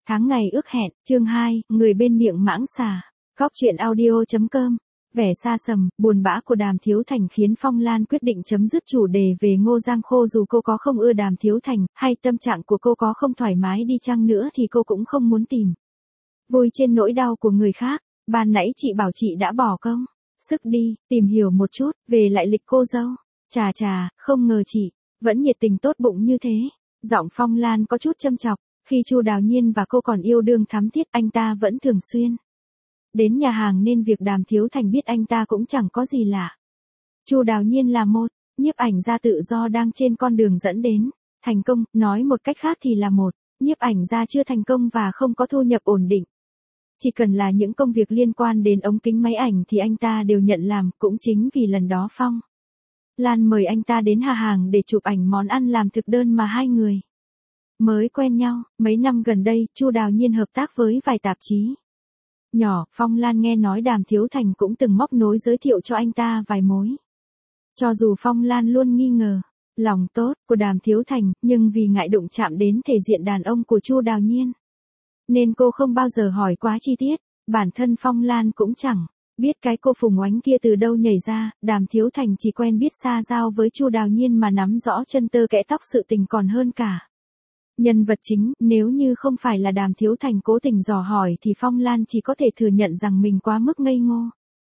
Tháng ngày ước hẹn, chương 2, người bên miệng mãng xà. Góc truyện audio.com. Vẻ xa sầm, buồn bã của Đàm Thiếu Thành khiến Phong Lan quyết định chấm dứt chủ đề về Ngô Giang Khô, dù cô có không ưa Đàm Thiếu Thành, hay tâm trạng của cô có không thoải mái đi chăng nữa thì cô cũng không muốn tìm vui trên nỗi đau của người khác. Ban nãy chị bảo chị đã bỏ công sức đi tìm hiểu một chút về lại lịch cô dâu. Chà chà, không ngờ chị vẫn nhiệt tình tốt bụng như thế. Giọng Phong Lan có chút châm chọc. Khi Chu Đào Nhiên và cô còn yêu đương thắm thiết, anh ta vẫn thường xuyên đến nhà hàng nên việc Đàm Thiếu Thành biết anh ta cũng chẳng có gì lạ. Chu Đào Nhiên là một nhiếp ảnh gia tự do đang trên con đường dẫn đến thành công, nói một cách khác thì là một nhiếp ảnh gia chưa thành công và không có thu nhập ổn định. Chỉ cần là những công việc liên quan đến ống kính máy ảnh thì anh ta đều nhận làm, cũng chính vì lần đó Phong Lan mời anh ta đến nhà hàng để chụp ảnh món ăn làm thực đơn mà hai người mới quen nhau. Mấy năm gần đây, Chu Đào Nhiên hợp tác với vài tạp chí nhỏ. Phong Lan nghe nói Đàm Thiếu Thành cũng từng móc nối giới thiệu cho anh ta vài mối. Cho dù Phong Lan luôn nghi ngờ lòng tốt của Đàm Thiếu Thành, nhưng vì ngại đụng chạm đến thể diện đàn ông của Chu Đào Nhiên, nên cô không bao giờ hỏi quá chi tiết. Bản thân Phong Lan cũng chẳng biết cái cô Phùng Oánh kia từ đâu nhảy ra. Đàm Thiếu Thành chỉ quen biết xa giao với Chu Đào Nhiên mà nắm rõ chân tơ kẽ tóc sự tình còn hơn cả nhân vật chính. Nếu như không phải là Đàm Thiếu Thành cố tình dò hỏi thì Phong Lan chỉ có thể thừa nhận rằng mình quá mức ngây ngô.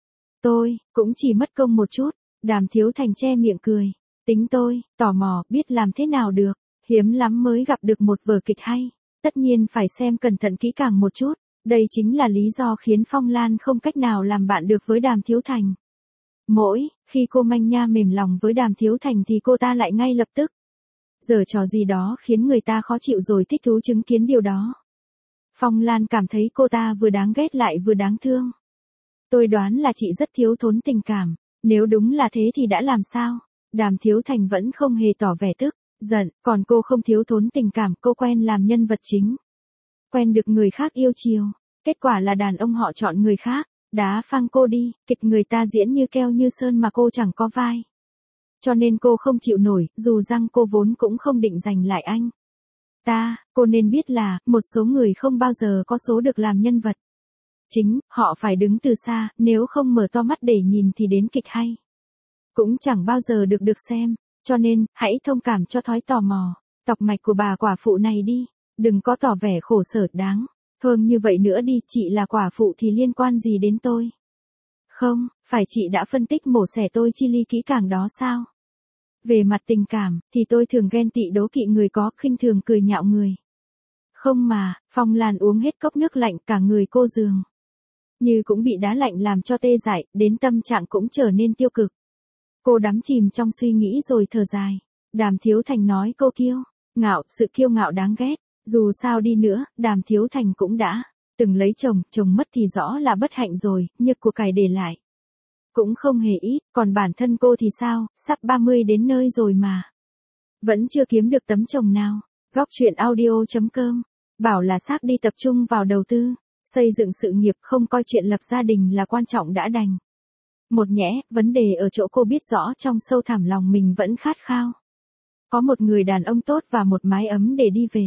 Tôi cũng chỉ mất công một chút. Đàm Thiếu Thành che miệng cười. Tính tôi tò mò, biết làm thế nào được. Hiếm lắm mới gặp được một vở kịch hay. Tất nhiên phải xem cẩn thận kỹ càng một chút. Đây chính là lý do khiến Phong Lan không cách nào làm bạn được với Đàm Thiếu Thành. Mỗi khi cô manh nha mềm lòng với Đàm Thiếu Thành thì cô ta lại ngay lập tức giở trò gì đó khiến người ta khó chịu rồi thích thú chứng kiến điều đó. Phong Lan cảm thấy cô ta vừa đáng ghét lại vừa đáng thương. Tôi đoán là chị rất thiếu thốn tình cảm. Nếu đúng là thế thì đã làm sao? Đàm Thiếu Thành vẫn không hề tỏ vẻ tức giận, còn cô không thiếu thốn tình cảm, cô quen làm nhân vật chính. Quen được người khác yêu chiều. Kết quả là đàn ông họ chọn người khác, đá phang cô đi, kịch người ta diễn như keo như sơn mà cô chẳng có vai. Cho nên cô không chịu nổi, dù rằng cô vốn cũng không định giành lại anh ta. Cô nên biết là, một số người không bao giờ có số được làm nhân vật chính, họ phải đứng từ xa, nếu không mở to mắt để nhìn thì đến kịch hay cũng chẳng bao giờ được xem. Cho nên, hãy thông cảm cho thói tò mò, tọc mạch của bà quả phụ này đi. Đừng có tỏ vẻ khổ sở đáng thương như vậy nữa đi. Chị là quả phụ thì liên quan gì đến tôi? Không, phải chị đã phân tích mổ xẻ tôi chi ly kỹ càng đó sao? Về mặt tình cảm, thì tôi thường ghen tị đố kỵ người có, khinh thường cười nhạo người không mà. Phong Lan uống hết cốc nước lạnh, cả người cô dường như cũng bị đá lạnh làm cho tê dại, đến tâm trạng cũng trở nên tiêu cực. Cô đắm chìm trong suy nghĩ rồi thở dài. Đàm Thiếu Thành nói cô kiêu ngạo, sự kiêu ngạo đáng ghét. Dù sao đi nữa, Đàm Thiếu Thành cũng đã từng lấy chồng, chồng mất thì rõ là bất hạnh rồi, nhưng của cải để lại cũng không hề ít. Còn bản thân cô thì sao, sắp 30 đến nơi rồi mà vẫn chưa kiếm được tấm chồng nào. Góc truyện audio.com. Bảo là xác đi tập trung vào đầu tư, xây dựng sự nghiệp, không coi chuyện lập gia đình là quan trọng đã đành. Một nhẽ, vấn đề ở chỗ cô biết rõ trong sâu thẳm lòng mình vẫn khát khao có một người đàn ông tốt và một mái ấm để đi về.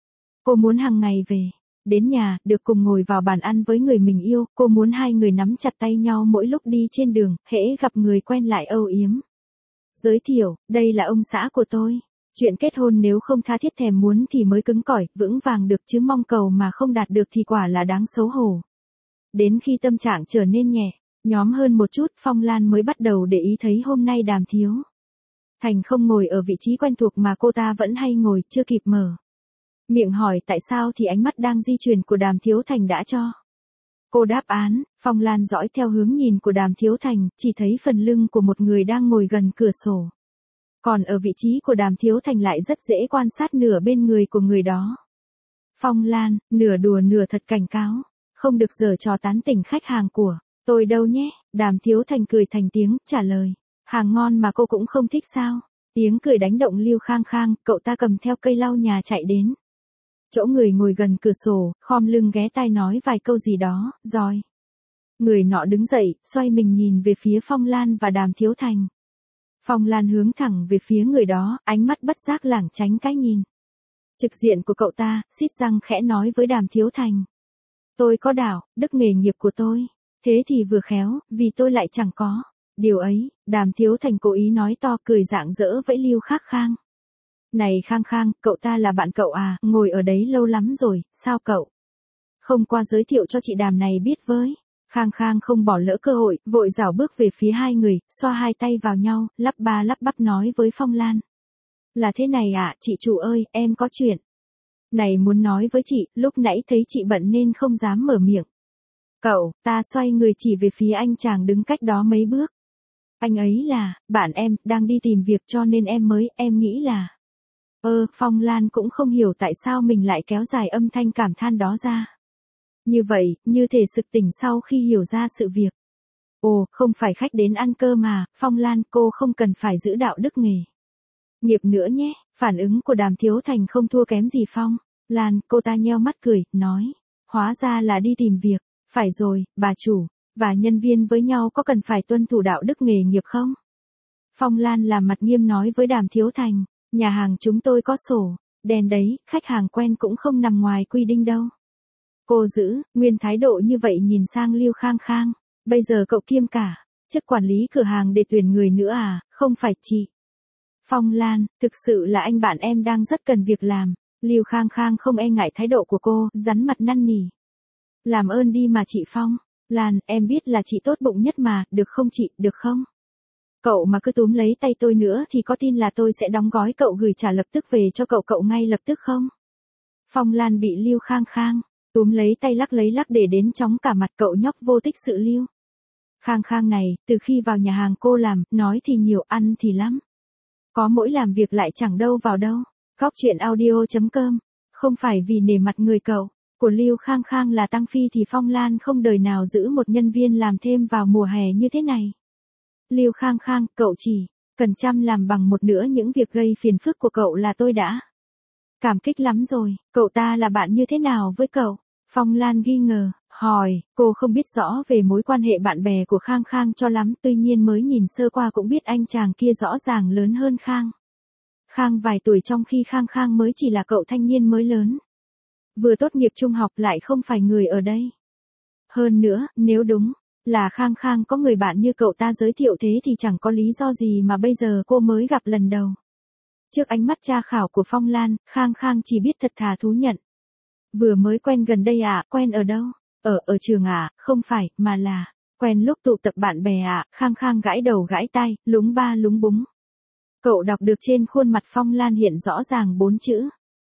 Cô muốn hàng ngày về đến nhà, được cùng ngồi vào bàn ăn với người mình yêu. Cô muốn hai người nắm chặt tay nhau mỗi lúc đi trên đường, hễ gặp người quen lại âu yếm giới thiệu, đây là ông xã của tôi. Chuyện kết hôn nếu không tha thiết thèm muốn thì mới cứng cỏi, vững vàng được, chứ mong cầu mà không đạt được thì quả là đáng xấu hổ. Đến khi tâm trạng trở nên nhẹ nhõm hơn một chút, Phong Lan mới bắt đầu để ý thấy hôm nay Đàm Thiếu Thành không ngồi ở vị trí quen thuộc mà cô ta vẫn hay ngồi. Chưa kịp mở miệng hỏi tại sao thì ánh mắt đang di chuyển của Đàm Thiếu Thành đã cho cô đáp án. Phong Lan dõi theo hướng nhìn của Đàm Thiếu Thành, chỉ thấy phần lưng của một người đang ngồi gần cửa sổ. Còn ở vị trí của Đàm Thiếu Thành lại rất dễ quan sát nửa bên người của người đó. Phong Lan, nửa đùa nửa thật cảnh cáo, không được giở trò tán tỉnh khách hàng của tôi đâu nhé. Đàm Thiếu Thành cười thành tiếng, trả lời. Hàng ngon mà cô cũng không thích sao? Tiếng cười đánh động Lưu Khang Khang, cậu ta cầm theo cây lau nhà chạy đến chỗ người ngồi gần cửa sổ, khom lưng ghé tai nói vài câu gì đó, rồi người nọ đứng dậy, xoay mình nhìn về phía Phong Lan và Đàm Thiếu Thành. Phong Lan hướng thẳng về phía người đó, ánh mắt bất giác lảng tránh cái nhìn Trực diện của cậu ta, xít răng khẽ nói với Đàm Thiếu Thành. Tôi có đạo, đức nghề nghiệp của tôi. Thế thì vừa khéo, vì tôi lại chẳng có. Điều ấy, Đàm Thiếu Thành cố ý nói to cười rạng rỡ với Lưu Khắc Khang. Này Khang Khang, cậu ta là bạn cậu à, ngồi ở đấy lâu lắm rồi, sao cậu không qua giới thiệu cho chị Đàm này biết với. Khang Khang không bỏ lỡ cơ hội, vội rảo bước về phía hai người, xoa hai tay vào nhau, lắp ba lắp bắp nói với Phong Lan. Là thế này ạ, chị chủ ơi, em có chuyện này muốn nói với chị, lúc nãy thấy chị bận nên không dám mở miệng. Cậu, ta xoay người chỉ về phía anh chàng đứng cách đó mấy bước. Anh ấy là, bạn em, đang đi tìm việc cho nên em nghĩ là. Phong Lan cũng không hiểu tại sao mình lại kéo dài âm thanh cảm than đó ra. Như vậy, như thể sực tỉnh sau khi hiểu ra sự việc. Ồ, không phải khách đến ăn cơm mà, Phong Lan, cô không cần phải giữ đạo đức nghề nghiệp nữa nhé. Phản ứng của Đàm Thiếu Thành không thua kém gì Phong Lan, cô ta nheo mắt cười, nói. Hóa ra là đi tìm việc. Phải rồi, bà chủ và nhân viên với nhau có cần phải tuân thủ đạo đức nghề nghiệp không? Phong Lan làm mặt nghiêm nói với Đàm Thiếu Thành. Nhà hàng chúng tôi có sổ đen đấy, khách hàng quen cũng không nằm ngoài quy định đâu. Cô giữ nguyên thái độ như vậy nhìn sang Lưu Khang Khang. Bây giờ cậu kiêm cả chức quản lý cửa hàng để tuyển người nữa à, không phải chị? Phong Lan, thực sự là anh bạn em đang rất cần việc làm. Lưu Khang Khang không e ngại thái độ của cô, rắn mặt năn nỉ. Làm ơn đi mà chị Phong Lan, em biết là chị tốt bụng nhất mà, được không chị, được không? Cậu mà cứ túm lấy tay tôi nữa thì có tin là tôi sẽ đóng gói cậu gửi trả lập tức về cho cậu ngay lập tức không? Phong Lan bị Lưu Khang Khang túm lấy tay lấy lắc để đến chóng cả mặt cậu nhóc vô tích sự Lưu Khang Khang này, từ khi vào nhà hàng cô làm, nói thì nhiều, ăn thì lắm. Có mỗi làm việc lại chẳng đâu vào đâu. Góc truyện audio.com. Không phải vì nể mặt người cậu của Lưu Khang Khang là tăng phi thì Phong Lan không đời nào giữ một nhân viên làm thêm vào mùa hè như thế này. Lưu Khang Khang, cậu chỉ cần chăm làm bằng một nửa những việc gây phiền phức của cậu là tôi đã cảm kích lắm rồi. Cậu ta là bạn như thế nào với cậu? Phong Lan nghi ngờ, hỏi, cô không biết rõ về mối quan hệ bạn bè của Khang Khang cho lắm, tuy nhiên mới nhìn sơ qua cũng biết anh chàng kia rõ ràng lớn hơn Khang Khang vài tuổi, trong khi Khang Khang mới chỉ là cậu thanh niên mới lớn. Vừa tốt nghiệp trung học lại không phải người ở đây. Hơn nữa, nếu đúng là Khang Khang có người bạn như cậu ta giới thiệu thế thì chẳng có lý do gì mà bây giờ cô mới gặp lần đầu. Trước ánh mắt tra khảo của Phong Lan, Khang Khang chỉ biết thật thà thú nhận. Vừa mới quen gần đây à, quen ở đâu? Ở trường à, không phải, mà là quen lúc tụ tập bạn bè à. Khang Khang gãi đầu gãi tai, lúng ba lúng búng. Cậu đọc được trên khuôn mặt Phong Lan hiện rõ ràng 4 chữ.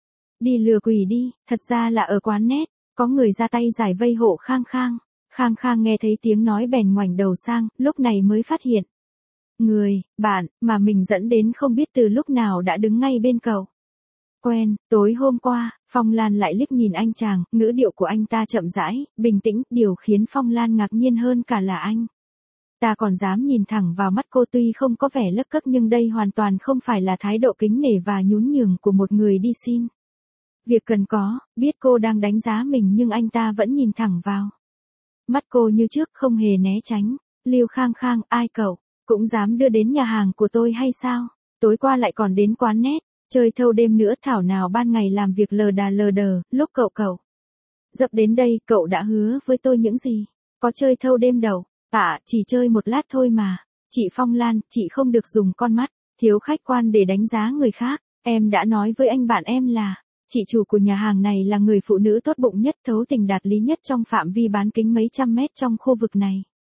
Đi lừa quỷ đi, thật ra là ở quán net, có người ra tay giải vây hộ Khang Khang. Khang Khang nghe thấy tiếng nói bèn ngoảnh đầu sang, lúc này mới phát hiện. Người, bạn, mà mình dẫn đến không biết từ lúc nào đã đứng ngay bên cậu. Quen, tối hôm qua, Phong Lan lại liếc nhìn anh chàng, ngữ điệu của anh ta chậm rãi, bình tĩnh, điều khiến Phong Lan ngạc nhiên hơn cả là anh ta còn dám nhìn thẳng vào mắt cô, tuy không có vẻ lấc cấc nhưng đây hoàn toàn không phải là thái độ kính nể và nhún nhường của một người đi xin việc cần có, biết cô đang đánh giá mình nhưng anh ta vẫn nhìn thẳng vào mắt cô như trước, không hề né tránh. Lưu Khang Khang, ai cậu cũng dám đưa đến nhà hàng của tôi hay sao? Tối qua lại còn đến quán net, chơi thâu đêm nữa, thảo nào ban ngày làm việc lờ đờ, lúc cậu dập đến đây, cậu đã hứa với tôi những gì? Có chơi thâu đêm đâu? Chỉ chơi một lát thôi mà. Chị Phong Lan, chị không được dùng con mắt thiếu khách quan để đánh giá người khác. Em đã nói với anh bạn em là chị chủ của nhà hàng này là người phụ nữ tốt bụng nhất, thấu tình đạt lý nhất trong phạm vi bán kính mấy trăm mét trong khu vực này.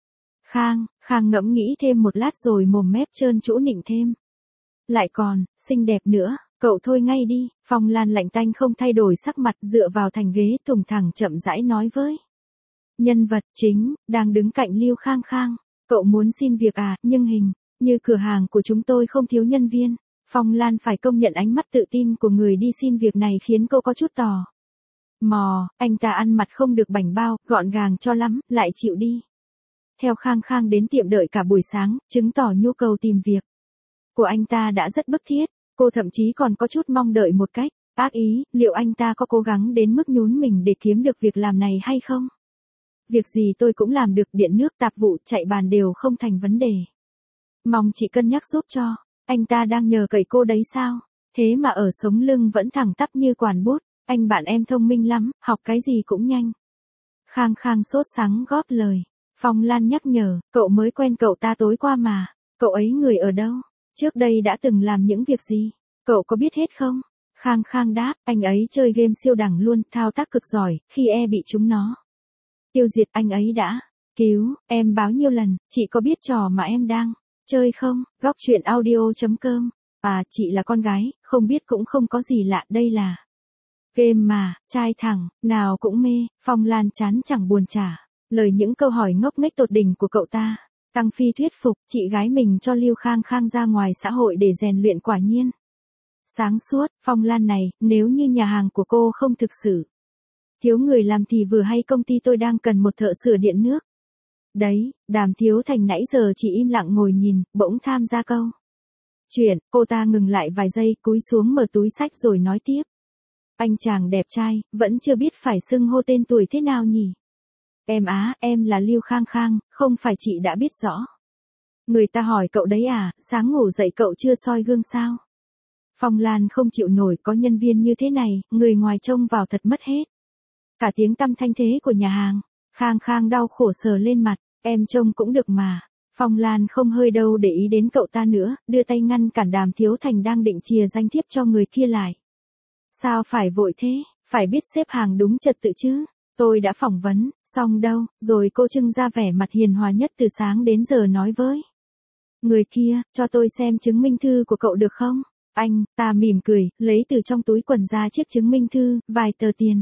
Khang ngẫm nghĩ thêm một lát rồi mồm mép trơn trũ nịnh thêm. Lại còn, xinh đẹp nữa, cậu thôi ngay đi. Phong Lan lạnh tanh không thay đổi sắc mặt, dựa vào thành ghế thùng thẳng chậm rãi nói với nhân vật chính, đang đứng cạnh Lưu Khang Khang. Cậu muốn xin việc à, nhưng hình như cửa hàng của chúng tôi không thiếu nhân viên. Phong Lan phải công nhận ánh mắt tự tin của người đi xin việc này khiến cô có chút tò mò. Anh ta ăn mặc không được bảnh bao, gọn gàng cho lắm, lại chịu đi theo Khang Khang đến tiệm đợi cả buổi sáng, chứng tỏ nhu cầu tìm việc của anh ta đã rất bức thiết. Cô thậm chí còn có chút mong đợi một cách ác ý, liệu anh ta có cố gắng đến mức nhún mình để kiếm được việc làm này hay không? Việc gì tôi cũng làm được, điện nước, tạp vụ, chạy bàn đều không thành vấn đề. Mong chị cân nhắc giúp cho. Anh ta đang nhờ cậy cô đấy sao? Thế mà ở sống lưng vẫn thẳng tắp như quản bút, anh bạn em thông minh lắm, học cái gì cũng nhanh. Khang Khang sốt sắng góp lời. Phong Lan nhắc nhở, cậu mới quen cậu ta tối qua mà, cậu ấy người ở đâu? Trước đây đã từng làm những việc gì? Cậu có biết hết không? Khang Khang đáp, anh ấy chơi game siêu đẳng luôn, thao tác cực giỏi, khi bị chúng nó tiêu diệt anh ấy đã cứu em báo nhiêu lần, chị có biết trò mà em đang chơi không? Góc chuyện audio.com. À, chị là con gái, không biết cũng không có gì lạ, đây là game mà, trai thẳng, nào cũng mê. Phong Lan chán chẳng buồn trả lời những câu hỏi ngốc nghếch tột đỉnh của cậu ta. Tăng Phi thuyết phục chị gái mình cho Lưu Khang Khang ra ngoài xã hội để rèn luyện, quả nhiên sáng suốt. Phong Lan này, nếu như nhà hàng của cô không thực sự thiếu người làm thì vừa hay công ty tôi đang cần một thợ sửa điện nước. Đấy, Đàm Thiếu Thành nãy giờ chỉ im lặng ngồi nhìn, bỗng tham gia câu chuyện, cô ta ngừng lại vài giây, cúi xuống mở túi xách rồi nói tiếp. Anh chàng đẹp trai, vẫn chưa biết phải xưng hô tên tuổi thế nào nhỉ? Em á, em là Lưu Khang Khang, không phải chị đã biết rõ. Người ta hỏi cậu đấy à, sáng ngủ dậy cậu chưa soi gương sao? Phong Lan không chịu nổi, có nhân viên như thế này, người ngoài trông vào thật mất hết cả tiếng tăm thanh thế của nhà hàng. Khang Khang đau khổ sờ lên mặt, em trông cũng được mà. Phong Lan không hơi đâu để ý đến cậu ta nữa, đưa tay ngăn cản Đàm Thiếu Thành đang định chìa danh thiếp cho người kia lại. Sao phải vội thế, phải biết xếp hàng đúng trật tự chứ. Tôi đã phỏng vấn, xong đâu, rồi cô trưng ra vẻ mặt hiền hòa nhất từ sáng đến giờ nói với người kia, cho tôi xem chứng minh thư của cậu được không? Anh ta mỉm cười, lấy từ trong túi quần ra chiếc chứng minh thư, vài tờ tiền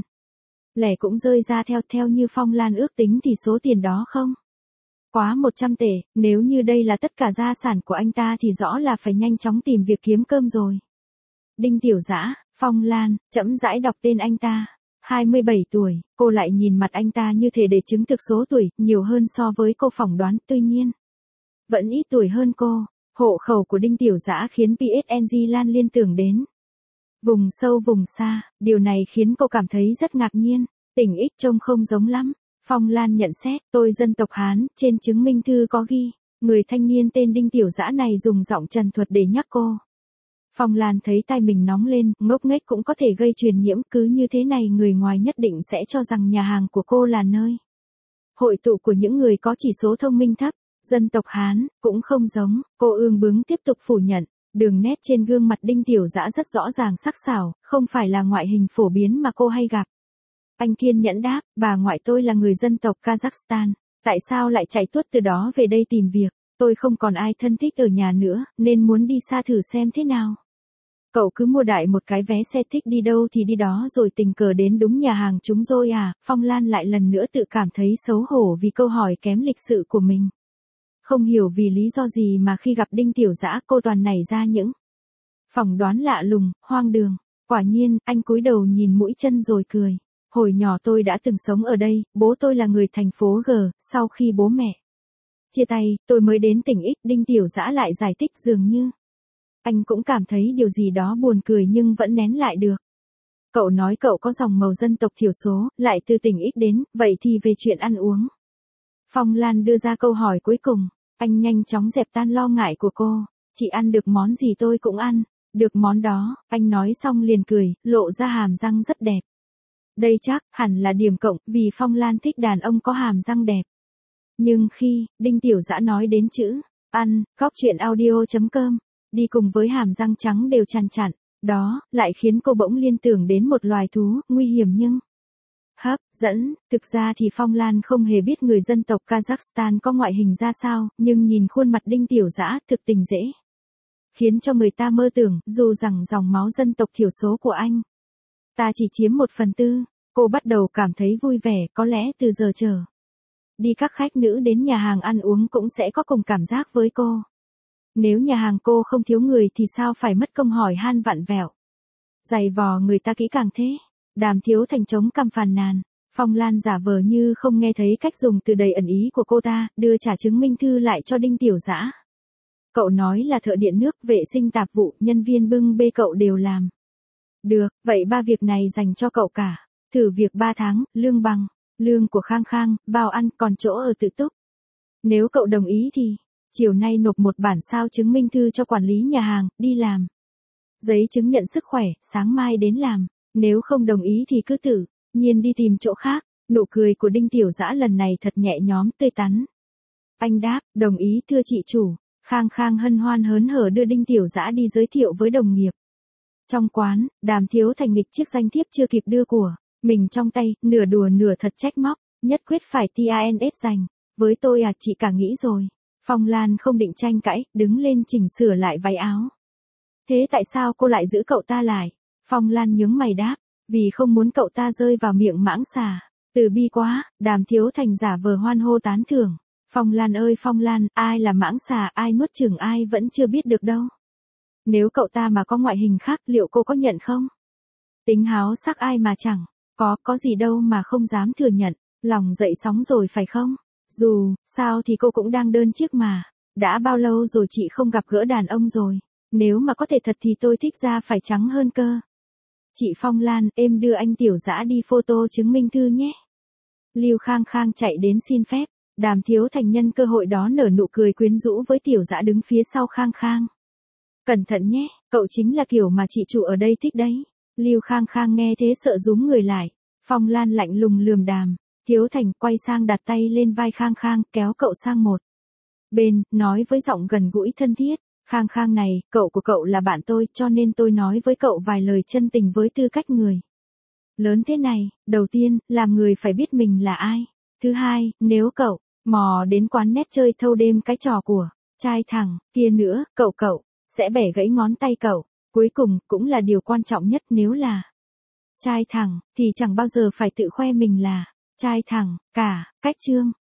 lẻ cũng rơi ra theo như Phong Lan ước tính thì số tiền đó không quá 100 tệ, nếu như đây là tất cả gia sản của anh ta thì rõ là phải nhanh chóng tìm việc kiếm cơm rồi. Đinh Tiểu Dã, Phong Lan, chậm rãi đọc tên anh ta. 27 tuổi, cô lại nhìn mặt anh ta như thể để chứng thực số tuổi, nhiều hơn so với cô phỏng đoán, tuy nhiên vẫn ít tuổi hơn cô. Hộ khẩu của Đinh Tiểu Dã khiến PSG Lan liên tưởng đến vùng sâu vùng xa, điều này khiến cô cảm thấy rất ngạc nhiên. Tỉnh X trông không giống lắm. Phong Lan nhận xét, tôi dân tộc Hán, trên chứng minh thư có ghi. Người thanh niên tên Đinh Tiểu Dã này dùng giọng trần thuật để nhắc cô. Phong Lan thấy tai mình nóng lên, ngốc nghếch cũng có thể gây truyền nhiễm, cứ như thế này người ngoài nhất định sẽ cho rằng nhà hàng của cô là nơi hội tụ của những người có chỉ số thông minh thấp. Dân tộc Hán, cũng không giống, cô ương bướng tiếp tục phủ nhận. Đường nét trên gương mặt Đinh Tiểu Dã rất rõ ràng sắc sảo, không phải là ngoại hình phổ biến mà cô hay gặp. Anh kiên nhẫn đáp, bà ngoại tôi là người dân tộc Kazakhstan, tại sao lại chạy tuốt từ đó về đây tìm việc, tôi không còn ai thân thích ở nhà nữa, nên muốn đi xa thử xem thế nào. Cậu cứ mua đại một cái vé xe thích đi đâu thì đi đó rồi tình cờ đến đúng nhà hàng chúng rồi à? Phong Lan lại lần nữa tự cảm thấy xấu hổ vì câu hỏi kém lịch sự của mình. Không hiểu vì lý do gì mà khi gặp Đinh Tiểu Dã cô toàn nảy ra những phỏng đoán lạ lùng, hoang đường. Quả nhiên, anh cúi đầu nhìn mũi chân rồi cười. Hồi nhỏ tôi đã từng sống ở đây, bố tôi là người thành phố G, sau khi bố mẹ chia tay, tôi mới đến tỉnh X. Đinh Tiểu Dã lại giải thích dường như anh cũng cảm thấy điều gì đó buồn cười nhưng vẫn nén lại được. Cậu nói cậu có dòng màu dân tộc thiểu số, lại từ tỉnh X đến, vậy thì về chuyện ăn uống. Phong Lan đưa ra câu hỏi cuối cùng, anh nhanh chóng dẹp tan lo ngại của cô. Chị ăn được món gì tôi cũng ăn, được món đó, anh nói xong liền cười, lộ ra hàm răng rất đẹp. Đây chắc hẳn là điểm cộng, vì Phong Lan thích đàn ông có hàm răng đẹp. Nhưng khi Đinh Tiểu Dã nói đến chữ ăn, góc chuyện audio.com đi cùng với hàm răng trắng đều chằn chặn, đó lại khiến cô bỗng liên tưởng đến một loài thú nguy hiểm nhưng hấp dẫn. Thực ra thì Phong Lan không hề biết người dân tộc Kazakhstan có ngoại hình ra sao, nhưng nhìn khuôn mặt Đinh Tiểu Dã thực tình dễ khiến cho người ta mơ tưởng, dù rằng dòng máu dân tộc thiểu số của anh ta chỉ chiếm 1/4. Cô bắt đầu cảm thấy vui vẻ, có lẽ từ giờ trở đi các khách nữ đến nhà hàng ăn uống cũng sẽ có cùng cảm giác với cô. Nếu nhà hàng cô không thiếu người thì sao phải mất công hỏi han vặn vẹo, giày vò người ta kỹ càng thế. Đàm Thiếu Thành chống cằm phàn nàn. Phong Lan giả vờ như không nghe thấy cách dùng từ đầy ẩn ý của cô ta, đưa trả chứng minh thư lại cho Đinh Tiểu Dã. Cậu nói là thợ điện nước, vệ sinh tạp vụ, nhân viên bưng bê cậu đều làm được, vậy 3 việc này dành cho cậu cả. Thử việc 3 tháng, lương bằng lương của Khang Khang, bao ăn, còn chỗ ở tự túc. Nếu cậu đồng ý thì chiều nay nộp một bản sao chứng minh thư cho quản lý nhà hàng, đi làm. Giấy chứng nhận sức khỏe, sáng mai đến làm. Nếu không đồng ý thì cứ tự nhiên đi tìm chỗ khác. Nụ cười của Đinh Tiểu Dã lần này thật nhẹ nhõm tươi tắn. Anh đáp, đồng ý thưa chị chủ. Khang Khang hân hoan hớn hở đưa Đinh Tiểu Dã đi giới thiệu với đồng nghiệp. Trong quán, Đàm Thiếu Thành nghịch chiếc danh thiếp chưa kịp đưa của mình trong tay, nửa đùa nửa thật trách móc, nhất quyết phải TANS dành. Với tôi à, chị cả nghĩ rồi. Phong Lan không định tranh cãi, đứng lên chỉnh sửa lại váy áo. Thế tại sao cô lại giữ cậu ta lại? Phong Lan nhướng mày đáp, vì không muốn cậu ta rơi vào miệng mãng xà. Từ bi quá, Đàm Thiếu Thành giả vờ hoan hô tán thưởng. Phong Lan ơi Phong Lan, ai là mãng xà, ai nuốt chửng ai vẫn chưa biết được đâu. Nếu cậu ta mà có ngoại hình khác, liệu cô có nhận không? Tính háo sắc ai mà chẳng, có gì đâu mà không dám thừa nhận, lòng dậy sóng rồi phải không? Dù sao thì cô cũng đang đơn chiếc mà. Đã bao lâu rồi chị không gặp gỡ đàn ông rồi. Nếu mà có thể thật thì tôi thích da phải trắng hơn cơ. Chị Phong Lan, em đưa anh Tiểu Dã đi photo chứng minh thư nhé. Lưu Khang Khang chạy đến xin phép. Đàm Thiếu Thành nhân cơ hội đó nở nụ cười quyến rũ với Tiểu Dã đứng phía sau Khang Khang. Cẩn thận nhé, cậu chính là kiểu mà chị chủ ở đây thích đấy. Lưu Khang Khang nghe thế sợ rúm người lại. Phong Lan lạnh lùng lườm Đàm Thiếu Thành, quay sang đặt tay lên vai Khang Khang, kéo cậu sang một bên, nói với giọng gần gũi thân thiết. Khang Khang này, cậu của cậu là bạn tôi, cho nên tôi nói với cậu vài lời chân tình với tư cách người lớn thế này. Đầu tiên, làm người phải biết mình là ai. Thứ hai, nếu cậu mò đến quán net chơi thâu đêm cái trò của trai thẳng kia nữa, cậu sẽ bẻ gãy ngón tay cậu. Cuối cùng, cũng là điều quan trọng nhất, nếu là trai thẳng, thì chẳng bao giờ phải tự khoe mình là trai thẳng cả. Cách chương